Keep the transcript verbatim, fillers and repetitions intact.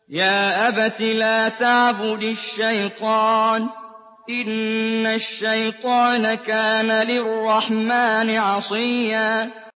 يَا أَبَتِ لَا تَعْبُدِ الشَّيْطَانَ ۖ إِنَّ الشَّيْطَانَ كَانَ لِلرَّحْمَٰنِ عَصِيًّا